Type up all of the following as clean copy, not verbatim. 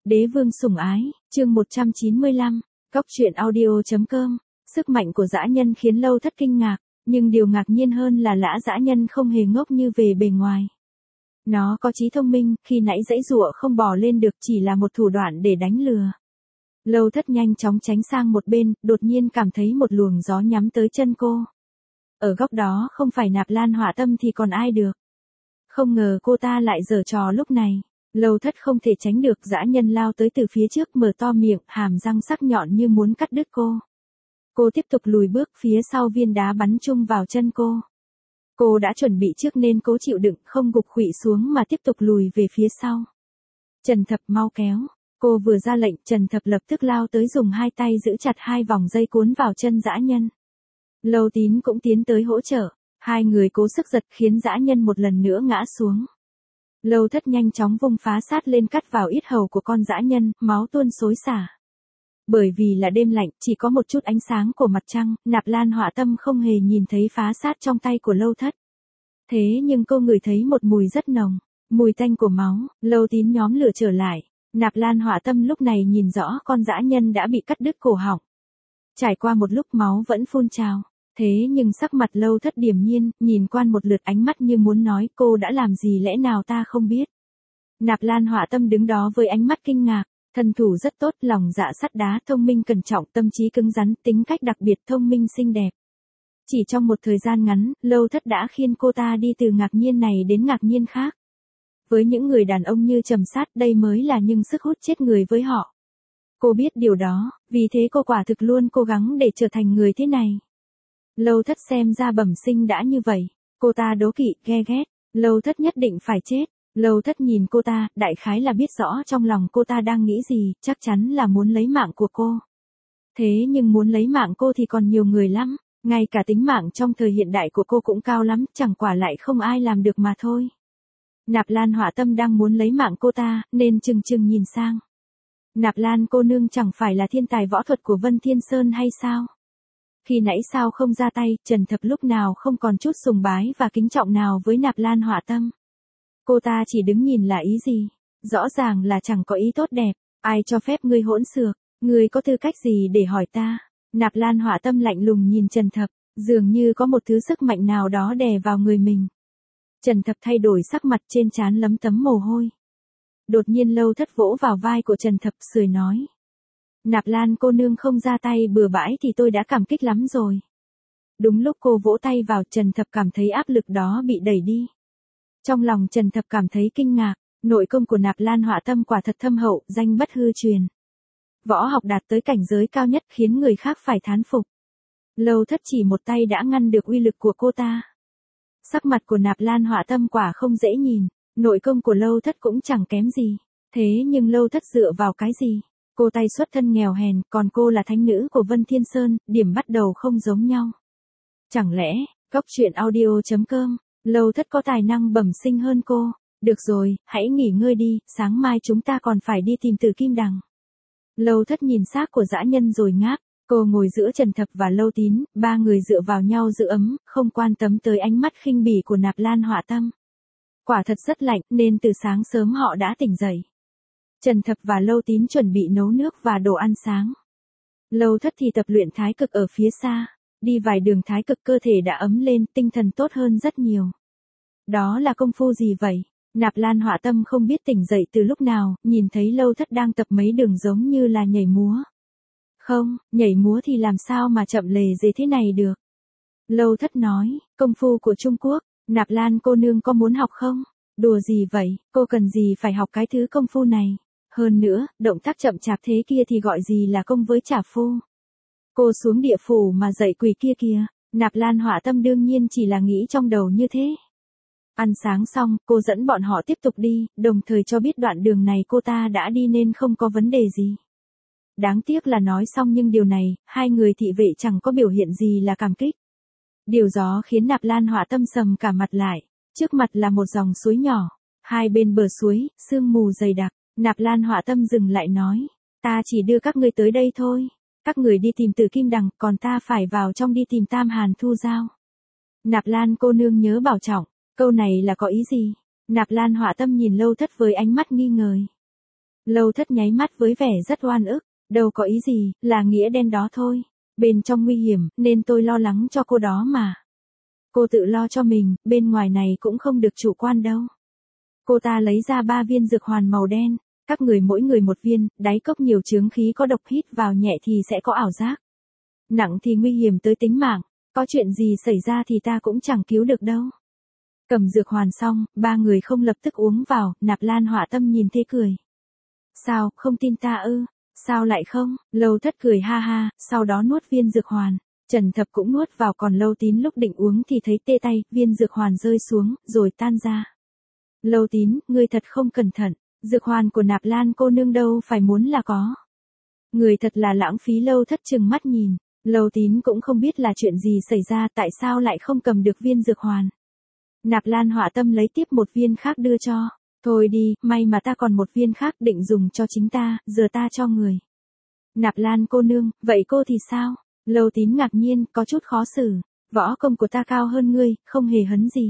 Đế vương sủng ái, chương 195, Cóc truyện audio.com. Sức mạnh của dã nhân khiến Lâu Thất kinh ngạc, nhưng điều ngạc nhiên hơn là Lã dã nhân không hề ngốc như về bề ngoài. Nó có trí thông minh, khi nãy giãy giụa không bò lên được chỉ là một thủ đoạn để đánh lừa. Lâu Thất nhanh chóng tránh sang một bên, đột nhiên cảm thấy một luồng gió nhắm tới chân cô. Ở góc đó không phải Nạp Lan Họa Tâm thì còn ai được. Không ngờ cô ta lại giở trò lúc này. Lâu Thất không thể tránh được, dã nhân lao tới từ phía trước, mở to miệng, hàm răng sắc nhọn như muốn cắt đứt cô. Cô tiếp tục lùi bước, phía sau viên đá bắn chung vào chân cô. Cô đã chuẩn bị trước nên cố chịu đựng, không gục khuỵu xuống mà tiếp tục lùi về phía sau. Trần Thập mau kéo. Cô vừa ra lệnh, Trần Thập lập tức lao tới dùng hai tay giữ chặt hai vòng dây cuốn vào chân dã nhân. Lâu Tín cũng tiến tới hỗ trợ. Hai người cố sức giật khiến dã nhân một lần nữa ngã xuống. Lâu Thất nhanh chóng vung phá sát lên cắt vào yết hầu của con dã nhân, máu tuôn xối xả. Bởi vì là đêm lạnh, chỉ có một chút ánh sáng của mặt trăng, Nạp Lan Họa Tâm không hề nhìn thấy phá sát trong tay của Lâu Thất. Thế nhưng cô ngửi thấy một mùi rất nồng, mùi tanh của máu. Lâu Tín nhóm lửa trở lại. Nạp Lan Họa Tâm lúc này nhìn rõ con dã nhân đã bị cắt đứt cổ họng. Trải qua một lúc máu vẫn phun trào. Thế nhưng sắc mặt Lâu Thất điềm nhiên, nhìn quan một lượt, ánh mắt như muốn nói cô đã làm gì lẽ nào ta không biết. Nạp Lan Họa Tâm đứng đó với ánh mắt kinh ngạc, thân thủ rất tốt, lòng dạ sắt đá, thông minh cẩn trọng, tâm trí cứng rắn, tính cách đặc biệt, thông minh xinh đẹp. Chỉ trong một thời gian ngắn, Lâu Thất đã khiến cô ta đi từ ngạc nhiên này đến ngạc nhiên khác. Với những người đàn ông như Trầm Sát, đây mới là những sức hút chết người với họ. Cô biết điều đó, vì thế cô quả thực luôn cố gắng để trở thành người thế này. Lâu Thất xem ra bẩm sinh đã như vậy. Cô ta đố kỵ, ghe ghét. Lâu Thất nhất định phải chết. Lâu Thất nhìn cô ta, đại khái là biết rõ trong lòng cô ta đang nghĩ gì, chắc chắn là muốn lấy mạng của cô. Thế nhưng muốn lấy mạng cô thì còn nhiều người lắm. Ngay cả tính mạng trong thời hiện đại của cô cũng cao lắm, chẳng quả lại không ai làm được mà thôi. Nạp Lan Họa Tâm đang muốn lấy mạng cô ta, nên chừng chừng nhìn sang. Nạp Lan cô nương chẳng phải là thiên tài võ thuật của Vân Thiên Sơn hay sao? Khi nãy sao không ra tay? Trần Thập lúc nào không còn chút sùng bái và kính trọng nào với Nạp Lan Họa Tâm. Cô ta chỉ đứng nhìn là ý gì? Rõ ràng là chẳng có ý tốt đẹp. Ai cho phép ngươi hỗn xược? Ngươi có tư cách gì để hỏi ta? Nạp Lan Họa Tâm lạnh lùng nhìn Trần Thập, dường như có một thứ sức mạnh nào đó đè vào người mình. Trần Thập thay đổi sắc mặt, trên trán lấm tấm mồ hôi. Đột nhiên Lâu Thất vỗ vào vai của Trần Thập, sưởi nói. Nạp Lan cô nương không ra tay bừa bãi thì tôi đã cảm kích lắm rồi. Đúng lúc cô vỗ tay vào, Trần Thập cảm thấy áp lực đó bị đẩy đi. Trong lòng Trần Thập cảm thấy kinh ngạc, nội công của Nạp Lan Họa Tâm quả thật thâm hậu, danh bất hư truyền. Võ học đạt tới cảnh giới cao nhất khiến người khác phải thán phục. Lâu Thất chỉ một tay đã ngăn được uy lực của cô ta. Sắc mặt của Nạp Lan Họa Tâm quả không dễ nhìn, nội công của Lâu Thất cũng chẳng kém gì. Thế nhưng Lâu Thất dựa vào cái gì? Cô tay xuất thân nghèo hèn, còn cô là thánh nữ của Vân Thiên Sơn, điểm bắt đầu không giống nhau. Chẳng lẽ, Cóc truyện audio.com, Lâu Thất có tài năng bẩm sinh hơn cô? Được rồi, hãy nghỉ ngơi đi, sáng mai chúng ta còn phải đi tìm Tử Kim Đằng. Lâu Thất nhìn xác của dã nhân rồi ngáp. Cô ngồi giữa Trần Thập và Lâu Tín, ba người dựa vào nhau giữ ấm, không quan tâm tới ánh mắt khinh bỉ của Nạp Lan Họa Tâm. Quả thật rất lạnh, nên từ sáng sớm họ đã tỉnh dậy. Trần Thập và Lâu Tín chuẩn bị nấu nước và đồ ăn sáng. Lâu Thất thì tập luyện thái cực ở phía xa. Đi vài đường thái cực cơ thể đã ấm lên, tinh thần tốt hơn rất nhiều. Đó là công phu gì vậy? Nạp Lan Họa Tâm không biết tỉnh dậy từ lúc nào, nhìn thấy Lâu Thất đang tập mấy đường giống như là nhảy múa. Không, nhảy múa thì làm sao mà chậm lề dề thế này được. Lâu Thất nói, công phu của Trung Quốc, Nạp Lan cô nương có muốn học không? Đùa gì vậy, cô cần gì phải học cái thứ công phu này? Hơn nữa, động tác chậm chạp thế kia thì gọi gì là công với trả phu. Cô xuống địa phủ mà dạy quỳ kia kìa. Nạp Lan Họa Tâm đương nhiên chỉ là nghĩ trong đầu như thế. Ăn sáng xong, cô dẫn bọn họ tiếp tục đi, đồng thời cho biết đoạn đường này cô ta đã đi nên không có vấn đề gì. Đáng tiếc là nói xong nhưng điều này, hai người thị vệ chẳng có biểu hiện gì là cảm kích. Điều đó khiến Nạp Lan Họa Tâm sầm cả mặt lại. Trước mặt là một dòng suối nhỏ. Hai bên bờ suối, sương mù dày đặc. Nạp Lan Họa Tâm dừng lại nói. Ta chỉ đưa các ngươi tới đây thôi. Các người đi tìm Tử Kim Đằng, còn ta phải vào trong đi tìm Tam Hàn Thu Giao. Nạp Lan cô nương nhớ bảo trọng. Câu này là có ý gì? Nạp Lan Họa Tâm nhìn Lâu Thất với ánh mắt nghi ngờ. Lâu Thất nháy mắt với vẻ rất oan ức, đâu có ý gì, là nghĩa đen đó thôi. Bên trong nguy hiểm, nên tôi lo lắng cho cô đó mà. Cô tự lo cho mình, bên ngoài này cũng không được chủ quan đâu. Cô ta lấy ra 3 viên dược hoàn màu đen, các người mỗi người một viên, đáy cốc nhiều chướng khí có độc, hít vào nhẹ thì sẽ có ảo giác. Nặng thì nguy hiểm tới tính mạng, có chuyện gì xảy ra thì ta cũng chẳng cứu được đâu. Cầm dược hoàn xong, 3 người không lập tức uống vào, Nạp Lan Họa Tâm nhìn thế cười. Sao, không tin ta ư? Sao lại không? Lâu Thất cười ha ha, sau đó nuốt viên dược hoàn. Trần Thập cũng nuốt vào, còn Lâu Tín lúc định uống thì thấy tê tay, viên dược hoàn rơi xuống, rồi tan ra. Lâu Tín, ngươi thật không cẩn thận, dược hoàn của Nạp Lan cô nương đâu phải muốn là có. Người thật là lãng phí. Lâu Thất trừng mắt nhìn, Lâu Tín cũng không biết là chuyện gì xảy ra, tại sao lại không cầm được viên dược hoàn. Nạp Lan Họa Tâm lấy tiếp một viên khác đưa cho. Thôi đi, may mà ta còn một viên khác định dùng cho chính ta, giờ ta cho người. Nạp Lan cô nương, vậy cô thì sao? Lâu Tín ngạc nhiên, có chút khó xử. Võ công của ta cao hơn ngươi, không hề hấn gì.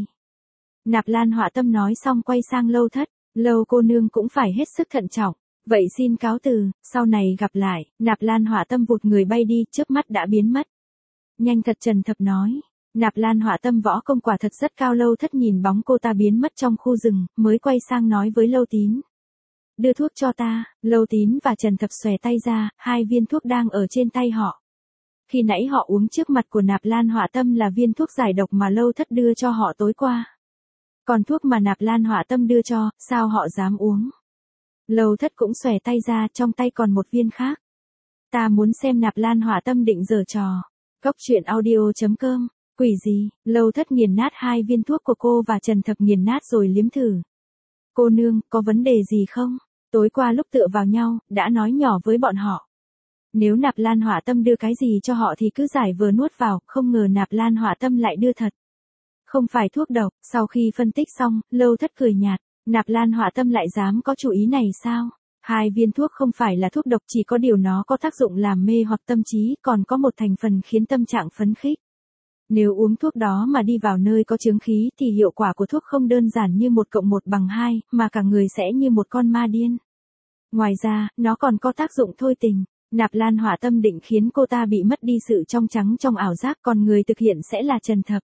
Nạp Lan Họa Tâm nói xong quay sang Lâu Thất. Lâu cô nương cũng phải hết sức thận trọng. Vậy xin cáo từ, sau này gặp lại. Nạp Lan Họa Tâm vụt người bay đi, chớp mắt đã biến mất. Nhanh thật, Trần Thập nói. Nạp Lan Họa Tâm võ công quả thật rất cao. Lâu Thất nhìn bóng cô ta biến mất trong khu rừng, mới quay sang nói với Lâu Tín. Đưa thuốc cho ta. Lâu Tín và Trần Thập xòe tay ra, 2 viên thuốc đang ở trên tay họ. Khi nãy họ uống trước mặt của Nạp Lan Họa Tâm là viên thuốc giải độc mà Lâu Thất đưa cho họ tối qua. Còn thuốc mà Nạp Lan Họa Tâm đưa cho, sao họ dám uống? Lâu Thất cũng xòe tay ra, trong tay còn một viên khác. Ta muốn xem Nạp Lan Họa Tâm định giở trò. Cốc truyện audio.com. Quỷ gì? Lâu Thất nghiền nát 2 viên thuốc của cô và Trần Thập nghiền nát rồi liếm thử. Cô nương, có vấn đề gì không? Tối qua lúc tựa vào nhau, đã nói nhỏ với bọn họ. Nếu Nạp Lan Họa Tâm đưa cái gì cho họ thì cứ giải vừa nuốt vào, không ngờ Nạp Lan Họa Tâm lại đưa thật. Không phải thuốc độc. Sau khi phân tích xong, Lâu Thất cười nhạt. Nạp Lan Họa Tâm lại dám có chủ ý này sao? 2 viên thuốc không phải là thuốc độc, chỉ có điều nó có tác dụng làm mê hoặc tâm trí, còn có một thành phần khiến tâm trạng phấn khích. Nếu uống thuốc đó mà đi vào nơi có chướng khí thì hiệu quả của thuốc không đơn giản như 1 + 1 = 2, mà cả người sẽ như một con ma điên. Ngoài ra, nó còn có tác dụng thôi tình. Nạp Lan Họa Tâm định khiến cô ta bị mất đi sự trong trắng trong ảo giác, còn người thực hiện sẽ là Trần Thập.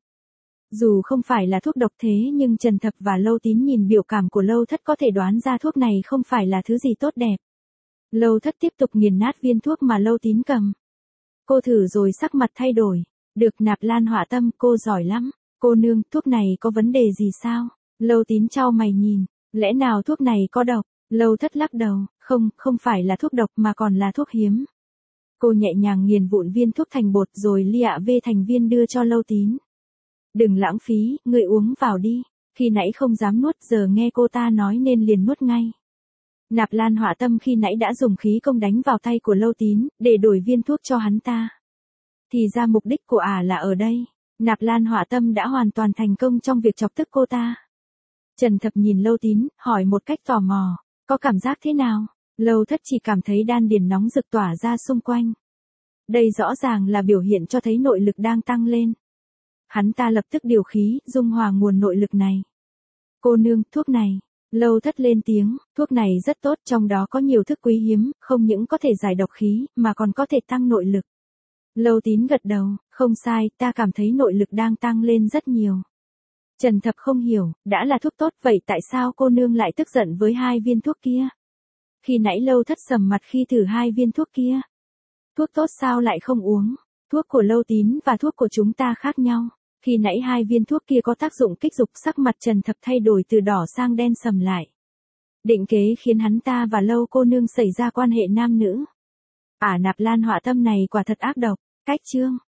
Dù không phải là thuốc độc thế nhưng Trần Thập và Lâu Tín nhìn biểu cảm của Lâu Thất có thể đoán ra thuốc này không phải là thứ gì tốt đẹp. Lâu Thất tiếp tục nghiền nát viên thuốc mà Lâu Tín cầm. Cô thử rồi sắc mặt thay đổi. Được. Nạp Lan Họa Tâm, cô giỏi lắm. Cô nương, thuốc này có vấn đề gì sao? Lâu Tín chau mày nhìn. Lẽ nào thuốc này có độc? Lâu Thất lắc đầu. Không phải là thuốc độc mà còn là thuốc hiếm. Cô nhẹ nhàng nghiền vụn viên thuốc thành bột rồi lìa về thành viên đưa cho Lâu Tín. Đừng lãng phí, ngươi uống vào đi. Khi nãy không dám nuốt, giờ nghe cô ta nói nên liền nuốt ngay. Nạp Lan Họa Tâm khi nãy đã dùng khí công đánh vào tay của Lâu Tín, để đổi viên thuốc cho hắn ta. Thì ra mục đích của là ở đây. Nạp Lan Họa Tâm đã hoàn toàn thành công trong việc chọc tức cô ta. Trần Thập nhìn Lâu Tín, hỏi một cách tò mò. Có cảm giác thế nào? Lâu Thất chỉ cảm thấy đan điền nóng rực tỏa ra xung quanh. Đây rõ ràng là biểu hiện cho thấy nội lực đang tăng lên. Hắn ta lập tức điều khí, dung hòa nguồn nội lực này. Cô nương, thuốc này. Lâu Thất lên tiếng, thuốc này rất tốt, trong đó có nhiều thức quý hiếm, không những có thể giải độc khí, mà còn có thể tăng nội lực. Lâu Tín gật đầu, không sai, ta cảm thấy nội lực đang tăng lên rất nhiều. Trần Thập không hiểu, đã là thuốc tốt, vậy tại sao cô nương lại tức giận với 2 viên thuốc kia? Khi nãy Lâu Thất sầm mặt khi thử 2 viên thuốc kia. Thuốc tốt sao lại không uống? Thuốc của Lâu Tín và thuốc của chúng ta khác nhau. Khi nãy 2 viên thuốc kia có tác dụng kích dục, sắc mặt Trần Thập thay đổi từ đỏ sang đen sầm lại. Định kế khiến hắn ta và Lâu cô nương xảy ra quan hệ nam nữ. Nạp Lan Họa Tâm này quả thật ác độc. Cách chương